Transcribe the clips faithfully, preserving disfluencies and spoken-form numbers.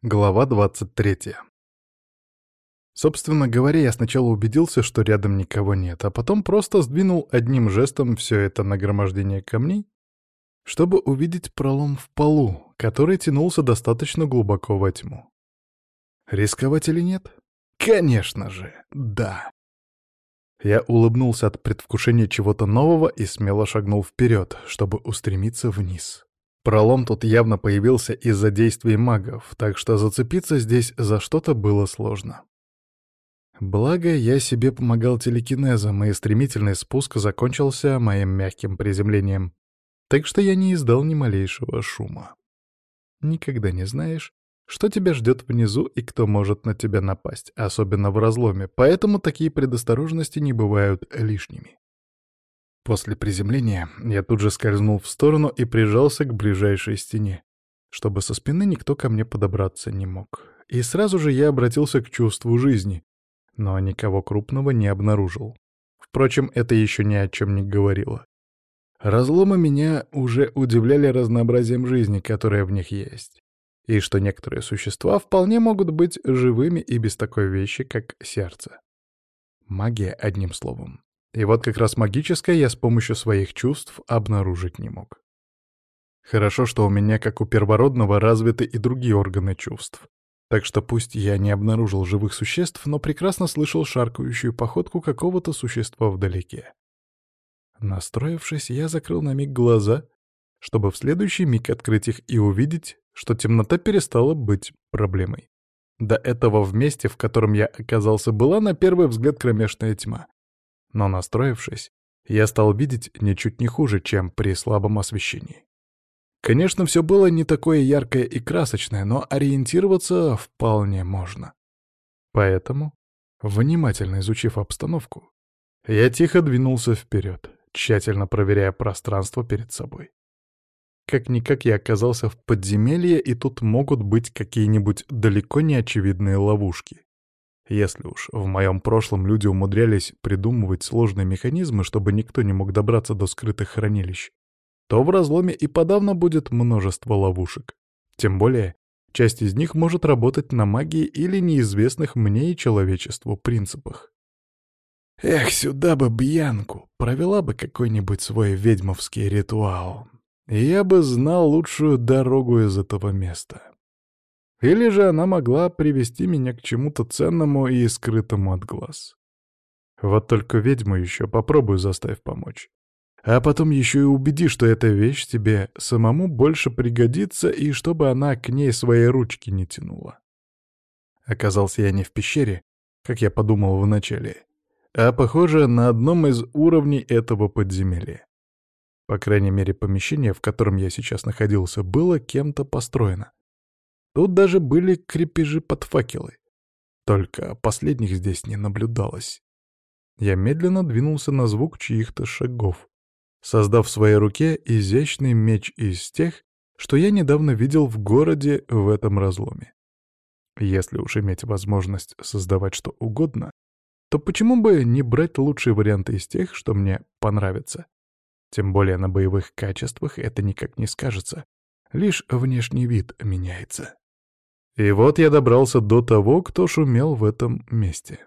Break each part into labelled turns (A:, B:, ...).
A: Глава двадцать третья. Собственно говоря, я сначала убедился, что рядом никого нет, а потом просто сдвинул одним жестом все это нагромождение камней, чтобы увидеть пролом в полу, который тянулся достаточно глубоко во тьму. Рисковать или нет? Конечно же, да. Я улыбнулся от предвкушения чего-то нового и смело шагнул вперед, чтобы устремиться вниз. Пролом тут явно появился из-за действий магов, так что зацепиться здесь за что-то было сложно. Благо, я себе помогал телекинезом, и стремительный спуск закончился моим мягким приземлением, так что я не издал ни малейшего шума. Никогда не знаешь, что тебя ждет внизу и кто может на тебя напасть, особенно в разломе, поэтому такие предосторожности не бывают лишними. После приземления я тут же скользнул в сторону и прижался к ближайшей стене, чтобы со спины никто ко мне подобраться не мог. И сразу же я обратился к чувству жизни, но никого крупного не обнаружил. Впрочем, это еще ни о чем не говорило. Разломы меня уже удивляли разнообразием жизни, которая в них есть, и что некоторые существа вполне могут быть живыми и без такой вещи, как сердце. Магия, одним словом. И вот как раз магическое я с помощью своих чувств обнаружить не мог. Хорошо, что у меня, как у первородного, развиты и другие органы чувств. Так что пусть я не обнаружил живых существ, но прекрасно слышал шаркающую походку какого-то существа вдалеке. Настроившись, я закрыл на миг глаза, чтобы в следующий миг открыть их и увидеть, что темнота перестала быть проблемой. До этого в месте, в котором я оказался, была на первый взгляд кромешная тьма. Но настроившись, я стал видеть ничуть не хуже, чем при слабом освещении. Конечно, все было не такое яркое и красочное, но ориентироваться вполне можно. Поэтому, внимательно изучив обстановку, я тихо двинулся вперед, тщательно проверяя пространство перед собой. Как-никак я оказался в подземелье, и тут могут быть какие-нибудь далеко не очевидные ловушки. Если уж в моем прошлом люди умудрялись придумывать сложные механизмы, чтобы никто не мог добраться до скрытых хранилищ, то в разломе и подавно будет множество ловушек. Тем более, часть из них может работать на магии или неизвестных мне и человечеству принципах. Эх, сюда бы Бьянку, провела бы какой-нибудь свой ведьмовский ритуал, и я бы знал лучшую дорогу из этого места. Или же она могла привести меня к чему-то ценному и скрытому от глаз. Вот только ведьму еще попробую заставь помочь. А потом еще и убеди, что эта вещь тебе самому больше пригодится, и чтобы она к ней свои ручки не тянула. Оказался я не в пещере, как я подумал вначале, а, похоже, на одном из уровней этого подземелья. По крайней мере, помещение, в котором я сейчас находился, было кем-то построено. Тут даже были крепежи под факелы. Только последних здесь не наблюдалось. Я медленно двинулся на звук чьих-то шагов, создав в своей руке изящный меч из тех, что я недавно видел в городе в этом разломе. Если уж иметь возможность создавать что угодно, то почему бы не брать лучшие варианты из тех, что мне понравится? Тем более на боевых качествах это никак не скажется, лишь внешний вид меняется. И вот я добрался до того, кто шумел в этом месте.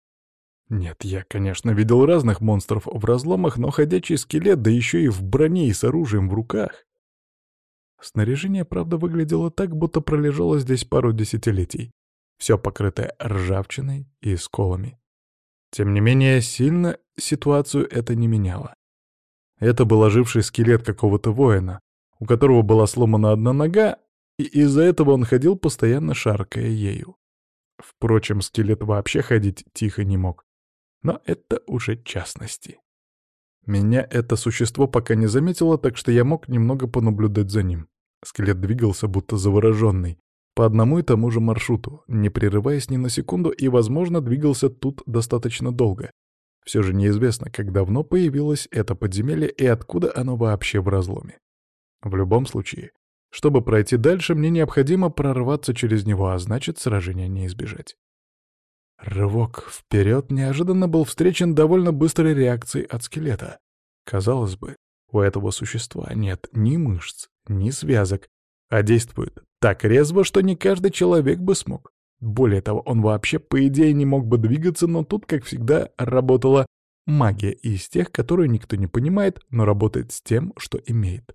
A: Нет, я, конечно, видел разных монстров в разломах, но ходячий скелет, да еще и в броне и с оружием в руках. Снаряжение, правда, выглядело так, будто пролежало здесь пару десятилетий, все покрытое ржавчиной и сколами. Тем не менее, сильно ситуацию это не меняло. Это был оживший скелет какого-то воина, у которого была сломана одна нога, и из-за этого он ходил, постоянно шаркая ею. Впрочем, скелет вообще ходить тихо не мог. Но это уже частности. Меня это существо пока не заметило, так что я мог немного понаблюдать за ним. Скелет двигался, будто завороженный, по одному и тому же маршруту, не прерываясь ни на секунду, и, возможно, двигался тут достаточно долго. Все же неизвестно, как давно появилось это подземелье и откуда оно вообще в разломе. В любом случае, чтобы пройти дальше, мне необходимо прорваться через него, а значит, сражения не избежать. Рывок вперед неожиданно был встречен довольно быстрой реакцией от скелета. Казалось бы, у этого существа нет ни мышц, ни связок, А действует так резво, что не каждый человек бы смог. Более того, он вообще, по идее, не мог бы двигаться, но тут, как всегда, работала магия из тех, которую никто не понимает, но работает с тем, что имеет.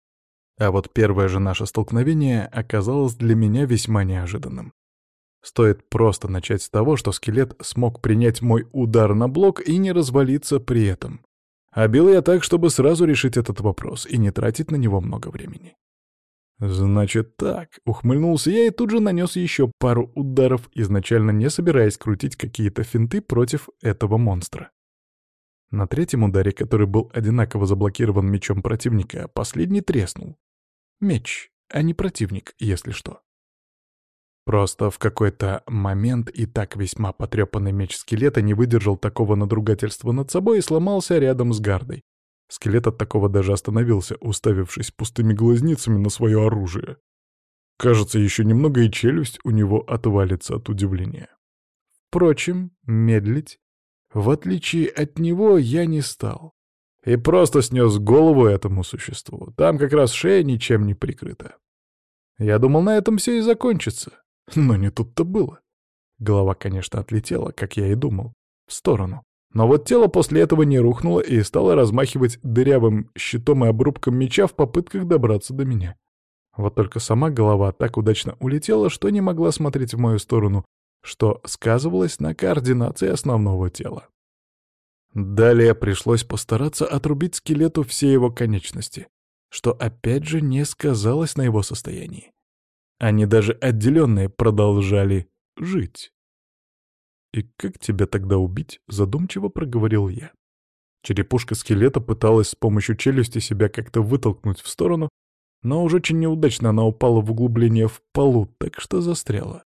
A: А вот первое же наше столкновение оказалось для меня весьма неожиданным. Стоит просто начать с того, что скелет смог принять мой удар на блок и не развалиться при этом. А бил я так, чтобы сразу решить этот вопрос и не тратить на него много времени. «Значит так», — ухмыльнулся я и тут же нанес еще пару ударов, изначально не собираясь крутить какие-то финты против этого монстра. На третьем ударе, который был одинаково заблокирован мечом противника, последний треснул. Меч, а не противник, если что. Просто в какой-то момент и так весьма потрепанный меч скелета не выдержал такого надругательства над собой и сломался рядом с гардой. Скелет от такого даже остановился, уставившись пустыми глазницами на свое оружие. Кажется, еще немного и челюсть у него отвалится от удивления. Впрочем, медлить, в отличие от него, я не стал. И просто снес голову этому существу. Там как раз шея ничем не прикрыта. Я думал, на этом все и закончится. Но не тут-то было. Голова, конечно, отлетела, как я и думал, в сторону. Но вот тело после этого не рухнуло и стало размахивать дырявым щитом и обрубком меча в попытках добраться до меня. Вот только сама голова так удачно улетела, что не могла смотреть в мою сторону, что сказывалось на координации основного тела. Далее пришлось постараться отрубить скелету все его конечности, что опять же не сказалось на его состоянии. Они даже отделенные продолжали жить. «И как тебя тогда убить?» — задумчиво проговорил я. Черепушка скелета пыталась с помощью челюсти себя как-то вытолкнуть в сторону, но уж очень неудачно она упала в углубление в полу, так что застряла.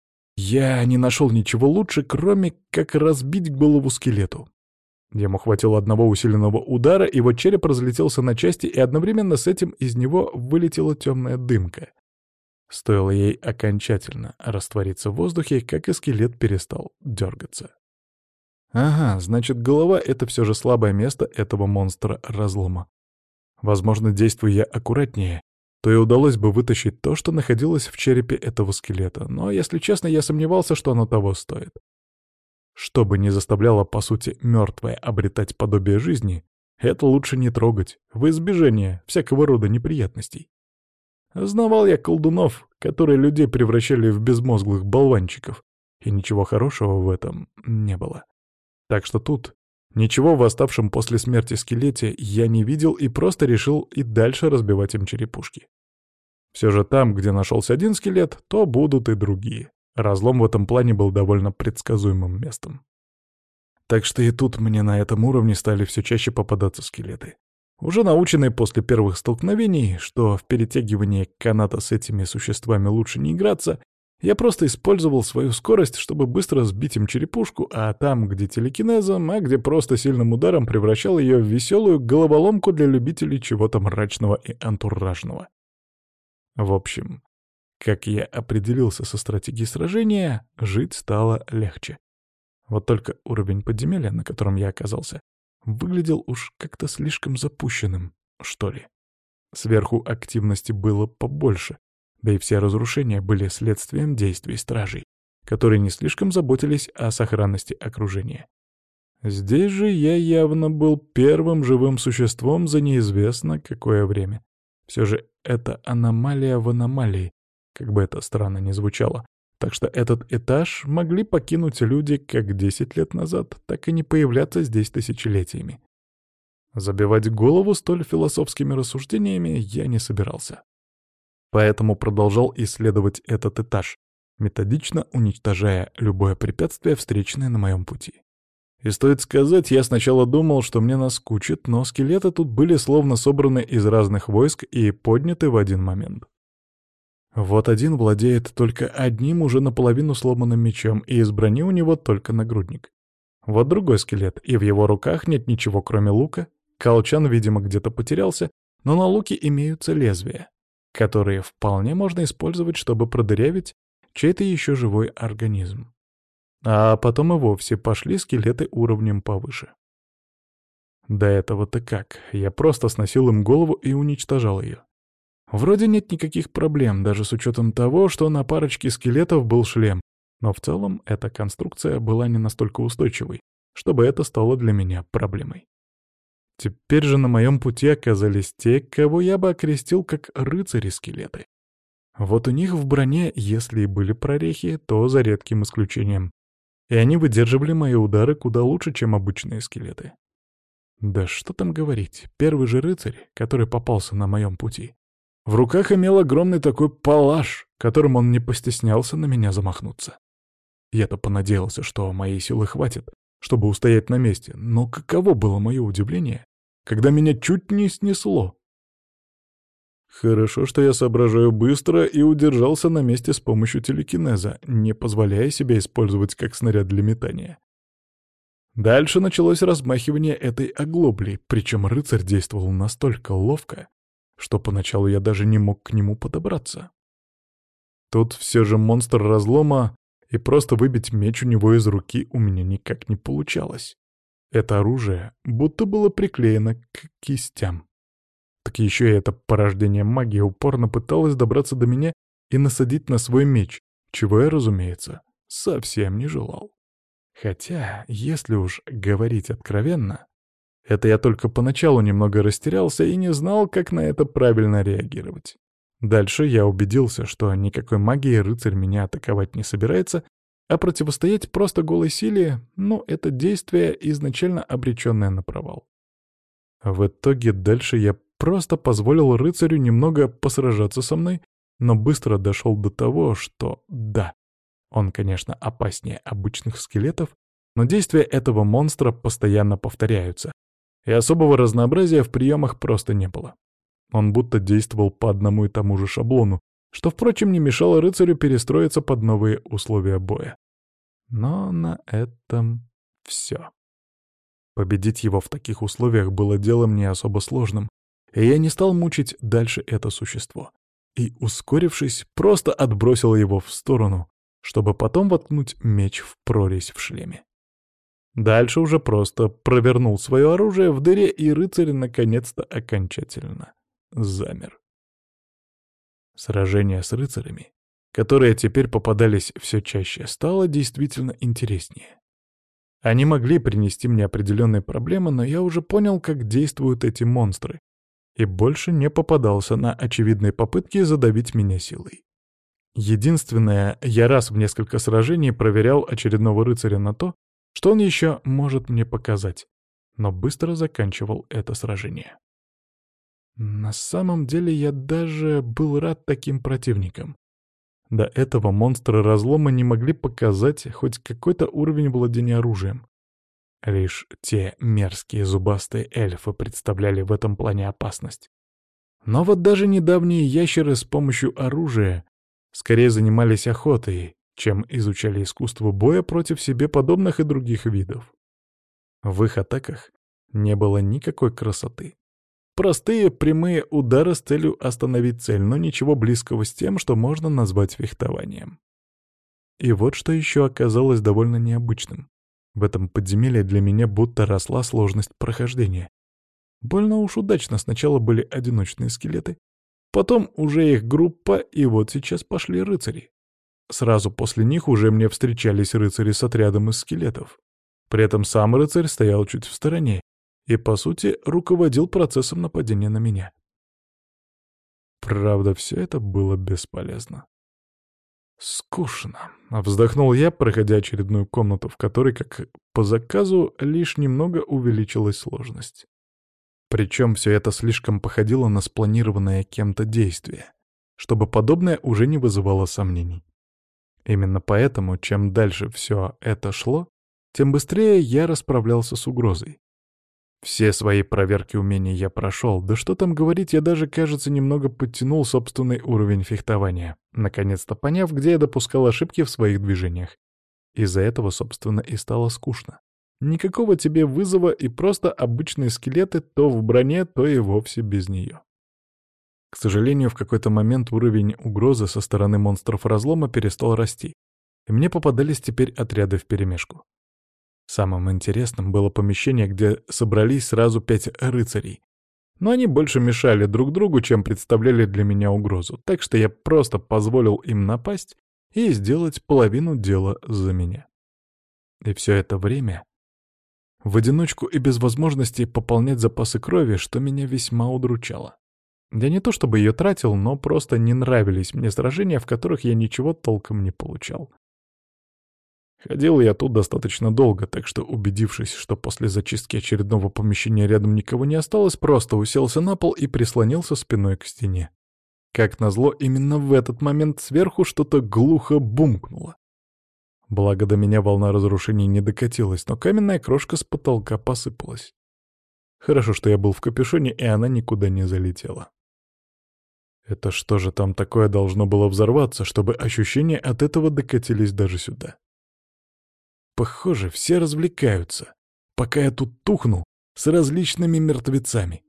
A: Я не нашел ничего лучше, кроме как разбить голову скелету. Ему хватило одного усиленного удара, его череп разлетелся на части, и одновременно с этим из него вылетела темная дымка. Стоило ей окончательно раствориться в воздухе, как и скелет перестал дергаться. Ага, значит, голова — это все же слабое место этого монстра-разлома. Возможно, действуя я аккуратнее, то и удалось бы вытащить то, что находилось в черепе этого скелета, но, если честно, я сомневался, что оно того стоит. Что бы ни заставляло, по сути, мертвое обретать подобие жизни, это лучше не трогать, в избежание всякого рода неприятностей. Знавал я колдунов, которые людей превращали в безмозглых болванчиков, и ничего хорошего в этом не было. Так что тут ничего в оставшем после смерти скелете я не видел и просто решил и дальше разбивать им черепушки. Все же там, где нашелся один скелет, то будут и другие. Разлом в этом плане был довольно предсказуемым местом. Так что и тут мне на этом уровне стали все чаще попадаться скелеты. Уже наученный после первых столкновений, что в перетягивании каната с этими существами лучше не играться, я просто использовал свою скорость, чтобы быстро сбить им черепушку, а там, где телекинезом, а где просто сильным ударом, превращал ее в веселую головоломку для любителей чего-то мрачного и антуражного. В общем, как я определился со стратегией сражения, жить стало легче. Вот только уровень подземелья, на котором я оказался, выглядел уж как-то слишком запущенным, что ли. Сверху активности было побольше, да и все разрушения были следствием действий стражей, которые не слишком заботились о сохранности окружения. Здесь же я явно был первым живым существом за неизвестно какое время. Все же это аномалия в аномалии, как бы это странно ни звучало. Так что этот этаж могли покинуть люди как десять лет назад, так и не появляться здесь тысячелетиями. Забивать голову столь философскими рассуждениями я не собирался. Поэтому продолжал исследовать этот этаж, методично уничтожая любое препятствие, встречное на моем пути. И стоит сказать, я сначала думал, что мне наскучит, но скелеты тут были словно собраны из разных войск и подняты в один момент. Вот один владеет только одним уже наполовину сломанным мечом, и из брони у него только нагрудник. Вот другой скелет, и в его руках нет ничего, кроме лука. Колчан, видимо, где-то потерялся, но на луке имеются лезвия, которые вполне можно использовать, чтобы продырявить чей-то еще живой организм. А потом и вовсе пошли скелеты уровнем повыше. До этого-то как? Я просто сносил им голову и уничтожал ее. Вроде нет никаких проблем, даже с учетом того, что на парочке скелетов был шлем, но в целом эта конструкция была не настолько устойчивой, чтобы это стало для меня проблемой. Теперь же на моем пути оказались те, кого я бы окрестил как рыцари-скелеты. Вот у них в броне, если и были прорехи, то за редким исключением. И они выдерживали мои удары куда лучше, чем обычные скелеты. Да что там говорить, первый же рыцарь, который попался на моем пути, в руках имел огромный такой палаш, которым он не постеснялся на меня замахнуться. Я-то понадеялся, что моей силы хватит, чтобы устоять на месте, но каково было мое удивление, когда меня чуть не снесло. Хорошо, что я соображаю быстро и удержался на месте с помощью телекинеза, не позволяя себя использовать как снаряд для метания. Дальше началось размахивание этой оглобли, причем рыцарь действовал настолько ловко, что поначалу я даже не мог к нему подобраться. Тут все же монстр разлома, и просто выбить меч у него из руки у меня никак не получалось. Это оружие будто было приклеено к кистям. Так еще и это порождение магии упорно пыталось добраться до меня и насадить на свой меч, чего я, разумеется, совсем не желал. Хотя, если уж говорить откровенно, это я только поначалу немного растерялся и не знал, как на это правильно реагировать. Дальше я убедился, что никакой магией рыцарь меня атаковать не собирается, а противостоять просто голой силе, ну, это действие, изначально обреченное на провал. В итоге дальше я просто позволил рыцарю немного посражаться со мной, но быстро дошел до того, что да, он, конечно, опаснее обычных скелетов, но действия этого монстра постоянно повторяются, и особого разнообразия в приемах просто не было. Он будто действовал по одному и тому же шаблону, что, впрочем, не мешало рыцарю перестроиться под новые условия боя. Но на этом все. Победить его в таких условиях было делом не особо сложным, и я не стал мучить дальше это существо. И, ускорившись, просто отбросил его в сторону, чтобы потом воткнуть меч в прорезь в шлеме. Дальше уже просто провернул свое оружие в дыре, и рыцарь наконец-то окончательно замер. Сражение с рыцарями, которые теперь попадались все чаще, стало действительно интереснее. Они могли принести мне определенные проблемы, но я уже понял, как действуют эти монстры, и больше не попадался на очевидные попытки задавить меня силой. Единственное, я раз в несколько сражений проверял очередного рыцаря на то, что он еще может мне показать, но быстро заканчивал это сражение. На самом деле я даже был рад таким противникам. До этого монстры разлома не могли показать хоть какой-то уровень владения оружием. Лишь те мерзкие зубастые эльфы представляли в этом плане опасность. Но вот даже недавние ящеры с помощью оружия скорее занимались охотой, чем изучали искусство боя против себе подобных и других видов. В их атаках не было никакой красоты. Простые прямые удары с целью остановить цель, но ничего близкого с тем, что можно назвать фехтованием. И вот что еще оказалось довольно необычным. В этом подземелье для меня будто росла сложность прохождения. Больно уж удачно сначала были одиночные скелеты, потом уже их группа, и вот сейчас пошли рыцари. Сразу после них уже мне встречались рыцари с отрядом из скелетов. При этом сам рыцарь стоял чуть в стороне и, по сути, руководил процессом нападения на меня. Правда, все это было бесполезно. «Скучно», — вздохнул я, проходя очередную комнату, в которой, как по заказу, лишь немного увеличилась сложность. Причем все это слишком походило на спланированное кем-то действие, чтобы подобное уже не вызывало сомнений. Именно поэтому, чем дальше все это шло, тем быстрее я расправлялся с угрозой. Все свои проверки умений я прошел, да что там говорить, я даже, кажется, немного подтянул собственный уровень фехтования, наконец-то поняв, где я допускал ошибки в своих движениях. Из-за этого, собственно, и стало скучно. Никакого тебе вызова и просто обычные скелеты то в броне, то и вовсе без нее. К сожалению, в какой-то момент уровень угрозы со стороны монстров разлома перестал расти, и мне попадались теперь отряды вперемешку. Самым интересным было помещение, где собрались сразу пять рыцарей. Но они больше мешали друг другу, чем представляли для меня угрозу, так что я просто позволил им напасть и сделать половину дела за меня. И все это время в одиночку и без возможности пополнять запасы крови, что меня весьма удручало. Я не то чтобы ее тратил, но просто не нравились мне сражения, в которых я ничего толком не получал. Ходил я тут достаточно долго, так что, убедившись, что после зачистки очередного помещения рядом никого не осталось, просто уселся на пол и прислонился спиной к стене. Как назло, именно в этот момент сверху что-то глухо бумкнуло. Благо до меня волна разрушений не докатилась, но каменная крошка с потолка посыпалась. Хорошо, что я был в капюшоне, и она никуда не залетела. Это что же там такое должно было взорваться, чтобы ощущения от этого докатились даже сюда? Похоже, все развлекаются, пока я тут тухну с различными мертвецами.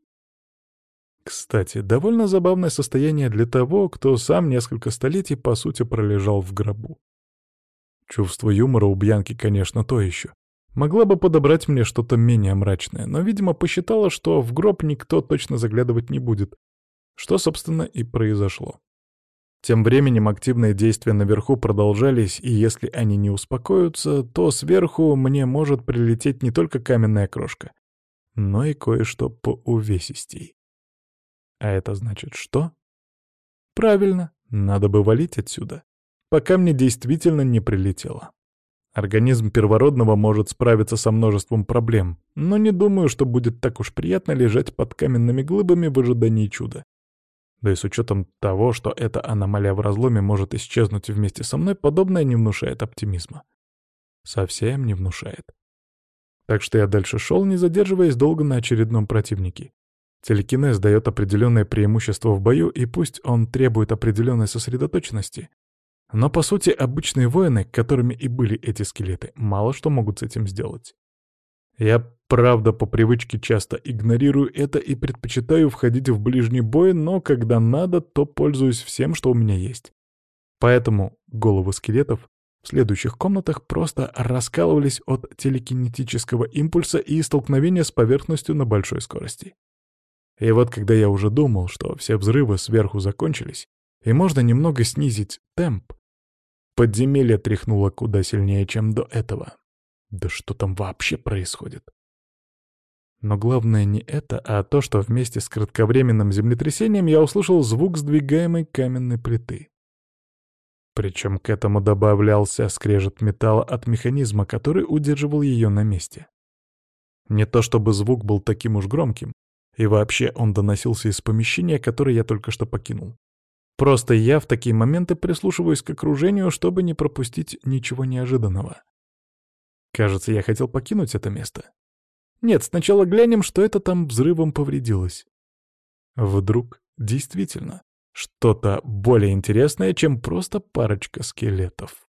A: Кстати, довольно забавное состояние для того, кто сам несколько столетий, по сути, пролежал в гробу. Чувство юмора у Бьянки, конечно, то еще. Могла бы подобрать мне что-то менее мрачное, но, видимо, посчитала, что в гроб никто точно заглядывать не будет, что, собственно, и произошло. Тем временем активные действия наверху продолжались, и если они не успокоятся, то сверху мне может прилететь не только каменная крошка, но и кое-что поувесистей. А это значит что? Правильно, надо бы валить отсюда, пока мне действительно не прилетело. Организм первородного может справиться со множеством проблем, но не думаю, что будет так уж приятно лежать под каменными глыбами в ожидании чуда. Да и с учетом того, что эта аномалия в разломе может исчезнуть вместе со мной, подобное не внушает оптимизма. Совсем не внушает. Так что я дальше шел, не задерживаясь долго на очередном противнике. Телекинез дает определенное преимущество в бою, и пусть он требует определенной сосредоточенности, но, по сути, обычные воины, которыми и были эти скелеты, мало что могут с этим сделать. Я, правда, по привычке часто игнорирую это и предпочитаю входить в ближний бой, но когда надо, то пользуюсь всем, что у меня есть. Поэтому головы скелетов в следующих комнатах просто раскалывались от телекинетического импульса и столкновения с поверхностью на большой скорости. И вот когда я уже думал, что все взрывы сверху закончились, и можно немного снизить темп, подземелье тряхнуло куда сильнее, чем до этого. Да что там вообще происходит? Но главное не это, а то, что вместе с кратковременным землетрясением я услышал звук сдвигаемой каменной плиты. Причем к этому добавлялся скрежет металла от механизма, который удерживал ее на месте. Не то чтобы звук был таким уж громким, и вообще он доносился из помещения, которое я только что покинул. Просто я в такие моменты прислушиваюсь к окружению, чтобы не пропустить ничего неожиданного. Кажется, я хотел покинуть это место. Нет, сначала глянем, что это там взрывом повредилось. Вдруг, действительно, что-то более интересное, чем просто парочка скелетов.